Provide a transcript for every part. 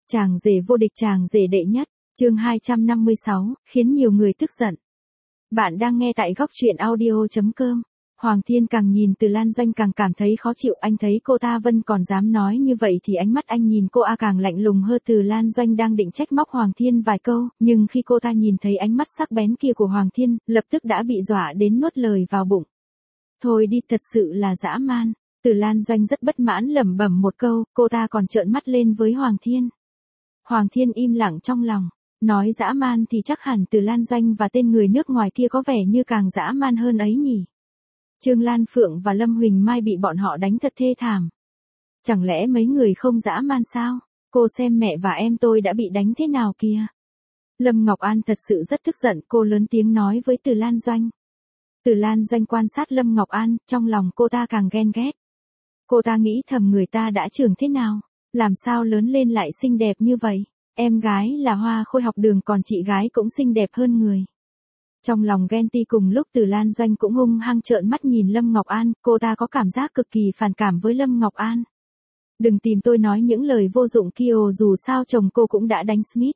Chàng rể vô địch, chàng rể đệ nhất, chương 256, khiến nhiều người tức giận. Bạn đang nghe tại góc truyện audio.com. Hoàng Thiên càng nhìn Từ Lan Doanh càng cảm thấy khó chịu, anh thấy cô ta Vân còn dám nói như vậy thì ánh mắt anh nhìn cô càng lạnh lùng hơn. Từ Lan Doanh đang định trách móc Hoàng Thiên vài câu, nhưng khi cô ta nhìn thấy ánh mắt sắc bén kia của Hoàng Thiên, lập tức đã bị dọa đến nuốt lời vào bụng. Thôi đi, thật sự là dã man. Từ Lan Doanh rất bất mãn lẩm bẩm một câu, cô ta còn trợn mắt lên với Hoàng Thiên. Hoàng Thiên im lặng trong lòng, nói dã man thì chắc hẳn Từ Lan Doanh và tên người nước ngoài kia có vẻ như càng dã man hơn ấy nhỉ. Trương Lan Phượng và Lâm Huỳnh Mai bị bọn họ đánh thật thê thảm. Chẳng lẽ mấy người không dã man sao? Cô xem mẹ và em tôi đã bị đánh thế nào kìa. Lâm Ngọc An thật sự rất tức giận, cô lớn tiếng nói với Từ Lan Doanh. Từ Lan Doanh quan sát Lâm Ngọc An, trong lòng cô ta càng ghen ghét. Cô ta nghĩ thầm người ta đã trưởng thế nào, làm sao lớn lên lại xinh đẹp như vậy, em gái là hoa khôi học đường còn chị gái cũng xinh đẹp hơn người. Trong lòng ghen tị cùng lúc Từ Lan Doanh cũng hung hăng trợn mắt nhìn Lâm Ngọc An, cô ta có cảm giác cực kỳ phản cảm với Lâm Ngọc An. Đừng tìm tôi nói những lời vô dụng kia, dù sao chồng cô cũng đã đánh Smith.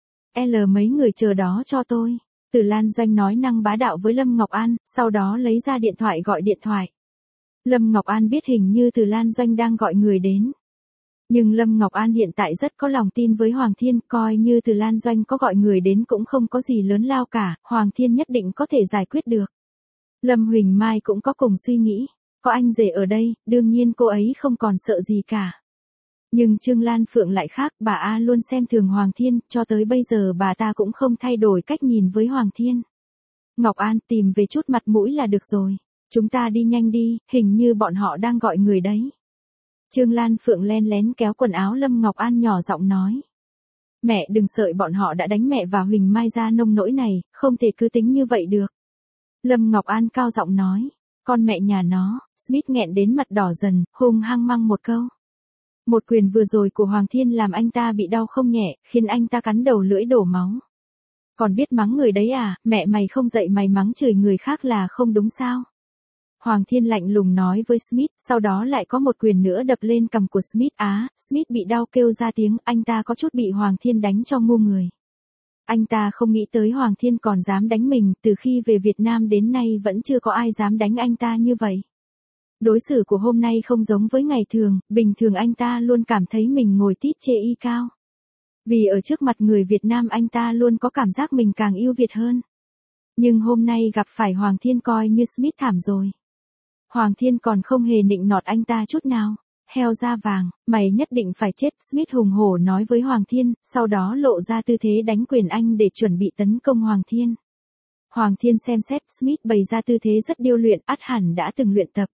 Mấy người chờ đó cho tôi. Từ Lan Doanh nói năng bá đạo với Lâm Ngọc An, sau đó lấy ra điện thoại gọi điện thoại. Lâm Ngọc An biết hình như Từ Lan Doanh đang gọi người đến. Nhưng Lâm Ngọc An hiện tại rất có lòng tin với Hoàng Thiên, coi như Từ Lan Doanh có gọi người đến cũng không có gì lớn lao cả, Hoàng Thiên nhất định có thể giải quyết được. Lâm Huỳnh Mai cũng có cùng suy nghĩ, có anh rể ở đây, đương nhiên cô ấy không còn sợ gì cả. Nhưng Trương Lan Phượng lại khác, bà luôn xem thường Hoàng Thiên, cho tới bây giờ bà ta cũng không thay đổi cách nhìn với Hoàng Thiên. Ngọc An, tìm về chút mặt mũi là được rồi. Chúng ta đi nhanh đi, hình như bọn họ đang gọi người đấy. Trương Lan Phượng len lén kéo quần áo Lâm Ngọc An nhỏ giọng nói. Mẹ đừng sợ, bọn họ đã đánh mẹ và Huỳnh Mai ra nông nỗi này, không thể cứ tính như vậy được. Lâm Ngọc An cao giọng nói. Con mẹ nhà nó, Smith nghẹn đến mặt đỏ dần, hung hăng măng một câu. Một quyền vừa rồi của Hoàng Thiên làm anh ta bị đau không nhẹ, khiến anh ta cắn đầu lưỡi đổ máu. Còn biết mắng người đấy à, mẹ mày không dạy mày mắng chửi người khác là không đúng sao? Hoàng Thiên lạnh lùng nói với Smith, sau đó lại có một quyền nữa đập lên cằm của Smith. Smith bị đau kêu ra tiếng, anh ta có chút bị Hoàng Thiên đánh cho ngu người. Anh ta không nghĩ tới Hoàng Thiên còn dám đánh mình, từ khi về Việt Nam đến nay vẫn chưa có ai dám đánh anh ta như vậy. Đối xử của hôm nay không giống với ngày thường, bình thường anh ta luôn cảm thấy mình ngồi tít chê y cao. Vì ở trước mặt người Việt Nam anh ta luôn có cảm giác mình càng yêu Việt hơn. Nhưng hôm nay gặp phải Hoàng Thiên coi như Smith thảm rồi. Hoàng Thiên còn không hề nịnh nọt anh ta chút nào. Heo da vàng, mày nhất định phải chết, Smith hùng hổ nói với Hoàng Thiên, sau đó lộ ra tư thế đánh quyền anh để chuẩn bị tấn công Hoàng Thiên. Hoàng Thiên xem xét, Smith bày ra tư thế rất điêu luyện, ắt hẳn đã từng luyện tập.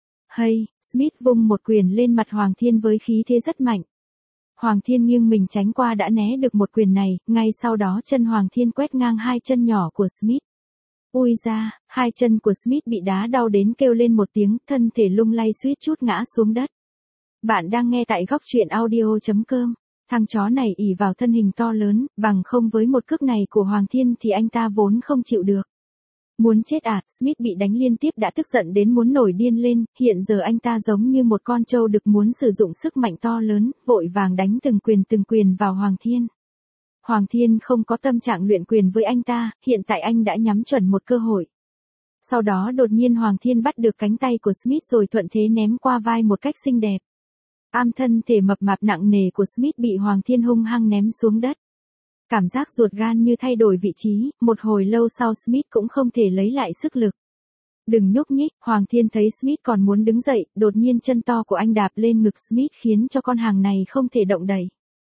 Smith vung một quyền lên mặt Hoàng Thiên với khí thế rất mạnh. Hoàng Thiên nghiêng mình tránh qua đã né được một quyền này, ngay sau đó chân Hoàng Thiên quét ngang hai chân nhỏ của Smith. Ui da, hai chân của Smith bị đá đau đến kêu lên một tiếng, thân thể lung lay suýt chút ngã xuống đất. Bạn đang nghe tại góc truyện audio.com. Thằng chó này ỷ vào thân hình to lớn, bằng không với một cước này của Hoàng Thiên thì anh ta vốn không chịu được. Muốn chết à, Smith bị đánh liên tiếp đã tức giận đến muốn nổi điên lên, hiện giờ anh ta giống như một con trâu đực muốn sử dụng sức mạnh to lớn, vội vàng đánh từng quyền vào Hoàng Thiên. Hoàng Thiên không có tâm trạng luyện quyền với anh ta, hiện tại anh đã nhắm chuẩn một cơ hội. Sau đó đột nhiên Hoàng Thiên bắt được cánh tay của Smith rồi thuận thế ném qua vai một cách xinh đẹp. Thân thể mập mạp nặng nề của Smith bị Hoàng Thiên hung hăng ném xuống đất. Cảm giác ruột gan như thay đổi vị trí, một hồi lâu sau Smith cũng không thể lấy lại sức lực. Đừng nhúc nhích, Hoàng Thiên thấy Smith còn muốn đứng dậy, đột nhiên chân to của anh đạp lên ngực Smith khiến cho con hàng này không thể động đậy.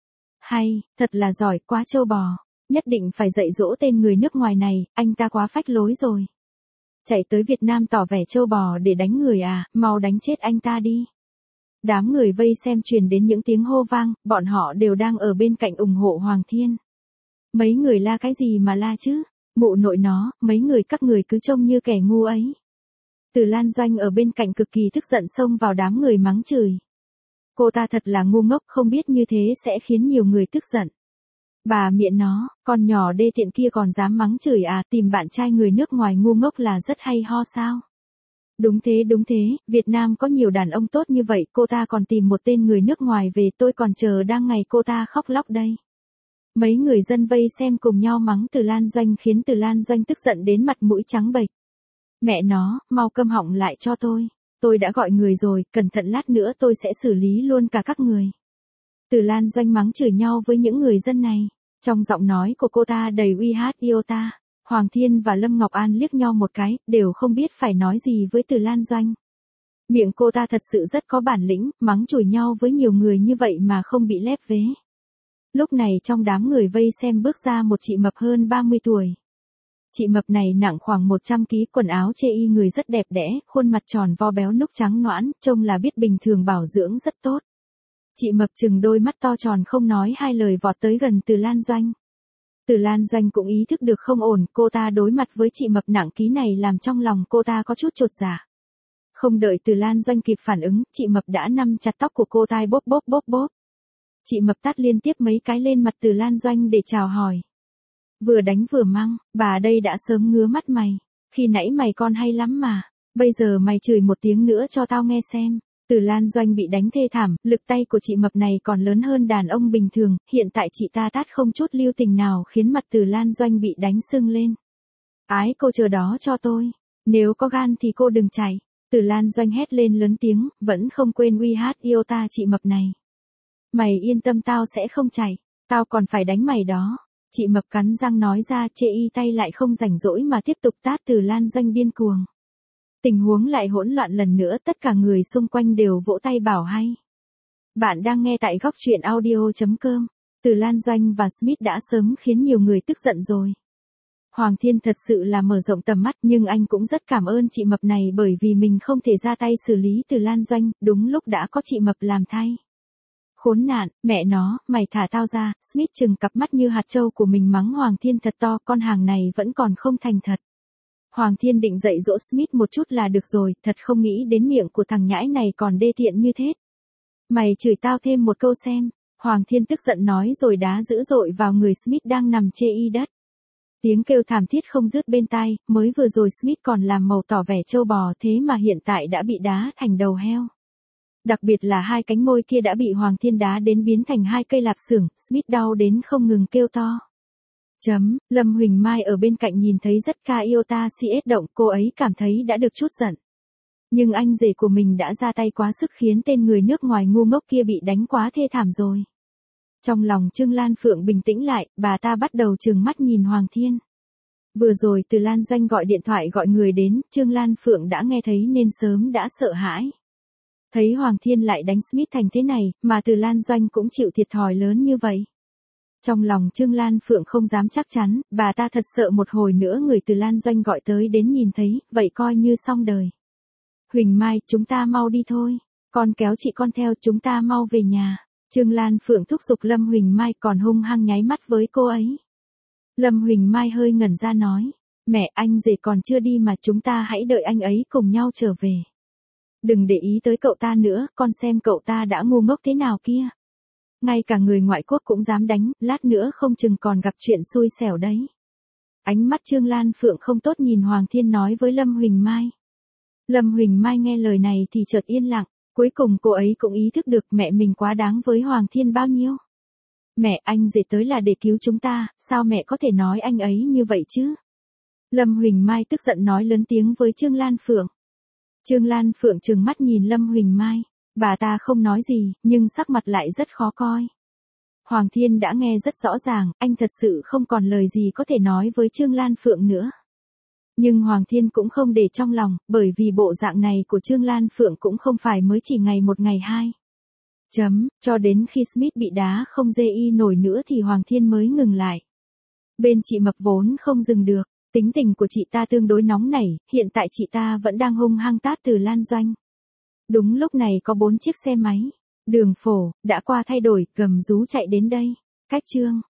Thật là giỏi, quá trâu bò. Nhất định phải dạy dỗ tên người nước ngoài này, anh ta quá phách lối rồi. Chạy tới Việt Nam tỏ vẻ trâu bò để đánh người à, mau đánh chết anh ta đi. Đám người vây xem truyền đến những tiếng hô vang, bọn họ đều đang ở bên cạnh ủng hộ Hoàng Thiên. Mấy người la cái gì mà la chứ? Mụ nội nó, mấy người các người cứ trông như kẻ ngu ấy. Từ Lan Doanh ở bên cạnh cực kỳ tức giận xông vào đám người mắng chửi. Cô ta thật là ngu ngốc, không biết như thế sẽ khiến nhiều người tức giận. Bà miệng nó, con nhỏ đê tiện kia còn dám mắng chửi à, tìm bạn trai người nước ngoài ngu ngốc là rất hay ho sao? Đúng thế, Việt Nam có nhiều đàn ông tốt như vậy, cô ta còn tìm một tên người nước ngoài về, tôi còn chờ đang ngày cô ta khóc lóc đây. Mấy người dân vây xem cùng nhau mắng Từ Lan Doanh khiến Từ Lan Doanh tức giận đến mặt mũi trắng bệch. Mẹ nó, mau câm họng lại cho tôi đã gọi người rồi, cẩn thận lát nữa tôi sẽ xử lý luôn cả các người. Từ Lan Doanh mắng chửi nhau với những người dân này, trong giọng nói của cô ta đầy uy hát iota. Hoàng Thiên và Lâm Ngọc An liếc nhau một cái, đều không biết phải nói gì với Từ Lan Doanh. Miệng cô ta thật sự rất có bản lĩnh, mắng chửi nhau với nhiều người như vậy mà không bị lép vế. Lúc này trong đám người vây xem bước ra một chị mập hơn 30 tuổi. Chị mập này nặng khoảng 100 kg, quần áo chê y, người rất đẹp đẽ, khuôn mặt tròn vo béo núc trắng nõn, trông là biết bình thường bảo dưỡng rất tốt. Chị mập trừng đôi mắt to tròn không nói hai lời vọt tới gần Từ Lan Doanh. Từ Lan Doanh cũng ý thức được không ổn, cô ta đối mặt với chị mập nặng ký này làm trong lòng cô ta có chút chột dạ. Không đợi Từ Lan Doanh kịp phản ứng, chị mập đã nắm chặt tóc của cô ta bóp. Chị mập tát liên tiếp mấy cái lên mặt Từ Lan Doanh để chào hỏi. Vừa đánh vừa mắng, bà đây đã sớm ngứa mắt mày, khi nãy mày con hay lắm mà, bây giờ mày chửi một tiếng nữa cho tao nghe xem. Từ Lan Doanh bị đánh thê thảm, lực tay của chị mập này còn lớn hơn đàn ông bình thường, hiện tại chị ta tát không chút lưu tình nào khiến mặt Từ Lan Doanh bị đánh sưng lên. Ái cô chờ đó cho tôi, nếu có gan thì cô đừng chạy. Từ Lan Doanh hét lên lớn tiếng, vẫn không quên uy hát iota chị mập này. Mày yên tâm, tao sẽ không chạy, tao còn phải đánh mày đó. Chị mập cắn răng nói ra, chê y tay lại không rảnh rỗi mà tiếp tục tát Từ Lan Doanh điên cuồng. Tình huống lại hỗn loạn lần nữa, tất cả người xung quanh đều vỗ tay bảo hay. Bạn đang nghe tại góc truyện audio.com. Từ Lan Doanh và Smith đã sớm khiến nhiều người tức giận rồi. Hoàng Thiên thật sự là mở rộng tầm mắt, nhưng anh cũng rất cảm ơn chị mập này bởi vì mình không thể ra tay xử lý Từ Lan Doanh, đúng lúc đã có chị mập làm thay. Khốn nạn, mẹ nó, mày thả tao ra. Smith trừng cặp mắt như hạt trâu của mình mắng Hoàng Thiên thật to, con hàng này vẫn còn không thành thật. Hoàng Thiên định dạy dỗ Smith một chút là được rồi, thật không nghĩ đến miệng của thằng nhãi này còn đê tiện như thế. Mày chửi tao thêm một câu xem. Hoàng Thiên tức giận nói rồi đá dữ dội vào người Smith đang nằm chê y đất. Tiếng kêu thảm thiết không dứt bên tai, mới vừa rồi Smith còn làm màu tỏ vẻ trâu bò, thế mà hiện tại đã bị đá thành đầu heo. Đặc biệt là hai cánh môi kia đã bị Hoàng Thiên đá đến biến thành hai cây lạp xưởng, Smith đau đến không ngừng kêu to. Lâm Huỳnh Mai ở bên cạnh nhìn thấy rất ca iota CS động, cô ấy cảm thấy đã được chút giận. Nhưng anh rể của mình đã ra tay quá sức khiến tên người nước ngoài ngu ngốc kia bị đánh quá thê thảm rồi. Trong lòng Trương Lan Phượng bình tĩnh lại, bà ta bắt đầu trừng mắt nhìn Hoàng Thiên. Vừa rồi Từ Lan Doanh gọi điện thoại gọi người đến, Trương Lan Phượng đã nghe thấy nên sớm đã sợ hãi. Thấy Hoàng Thiên lại đánh Smith thành thế này, mà Từ Lan Doanh cũng chịu thiệt thòi lớn như vậy. Trong lòng Trương Lan Phượng không dám chắc chắn, bà ta thật sợ một hồi nữa người Từ Lan Doanh gọi tới đến nhìn thấy, vậy coi như xong đời. Huỳnh Mai, chúng ta mau đi thôi. Con kéo chị con theo, chúng ta mau về nhà. Trương Lan Phượng thúc giục Lâm Huỳnh Mai còn hung hăng nháy mắt với cô ấy. Lâm Huỳnh Mai hơi ngẩn ra nói, mẹ, anh rể còn chưa đi mà, chúng ta hãy đợi anh ấy cùng nhau trở về. Đừng để ý tới cậu ta nữa, con xem cậu ta đã ngu ngốc thế nào kia. Ngay cả người ngoại quốc cũng dám đánh, lát nữa không chừng còn gặp chuyện xui xẻo đấy. Ánh mắt Trương Lan Phượng không tốt nhìn Hoàng Thiên nói với Lâm Huỳnh Mai. Lâm Huỳnh Mai nghe lời này thì chợt yên lặng, cuối cùng cô ấy cũng ý thức được mẹ mình quá đáng với Hoàng Thiên bao nhiêu. Mẹ, anh rể tới là để cứu chúng ta, sao mẹ có thể nói anh ấy như vậy chứ? Lâm Huỳnh Mai tức giận nói lớn tiếng với Trương Lan Phượng. Trương Lan Phượng trừng mắt nhìn Lâm Huỳnh Mai, bà ta không nói gì, nhưng sắc mặt lại rất khó coi. Hoàng Thiên đã nghe rất rõ ràng, anh thật sự không còn lời gì có thể nói với Trương Lan Phượng nữa. Nhưng Hoàng Thiên cũng không để trong lòng, bởi vì bộ dạng này của Trương Lan Phượng cũng không phải mới chỉ ngày một ngày hai. Cho đến khi Smith bị đá không dê y nổi nữa thì Hoàng Thiên mới ngừng lại. Bên chị mập vốn không dừng được, tính tình của chị ta tương đối nóng nảy, hiện tại chị ta vẫn đang hung hăng tát Từ Lan Doanh. Đúng lúc này có 4 chiếc xe máy, đường phổ, đã qua thay đổi, gầm rú chạy đến đây. Cách Trương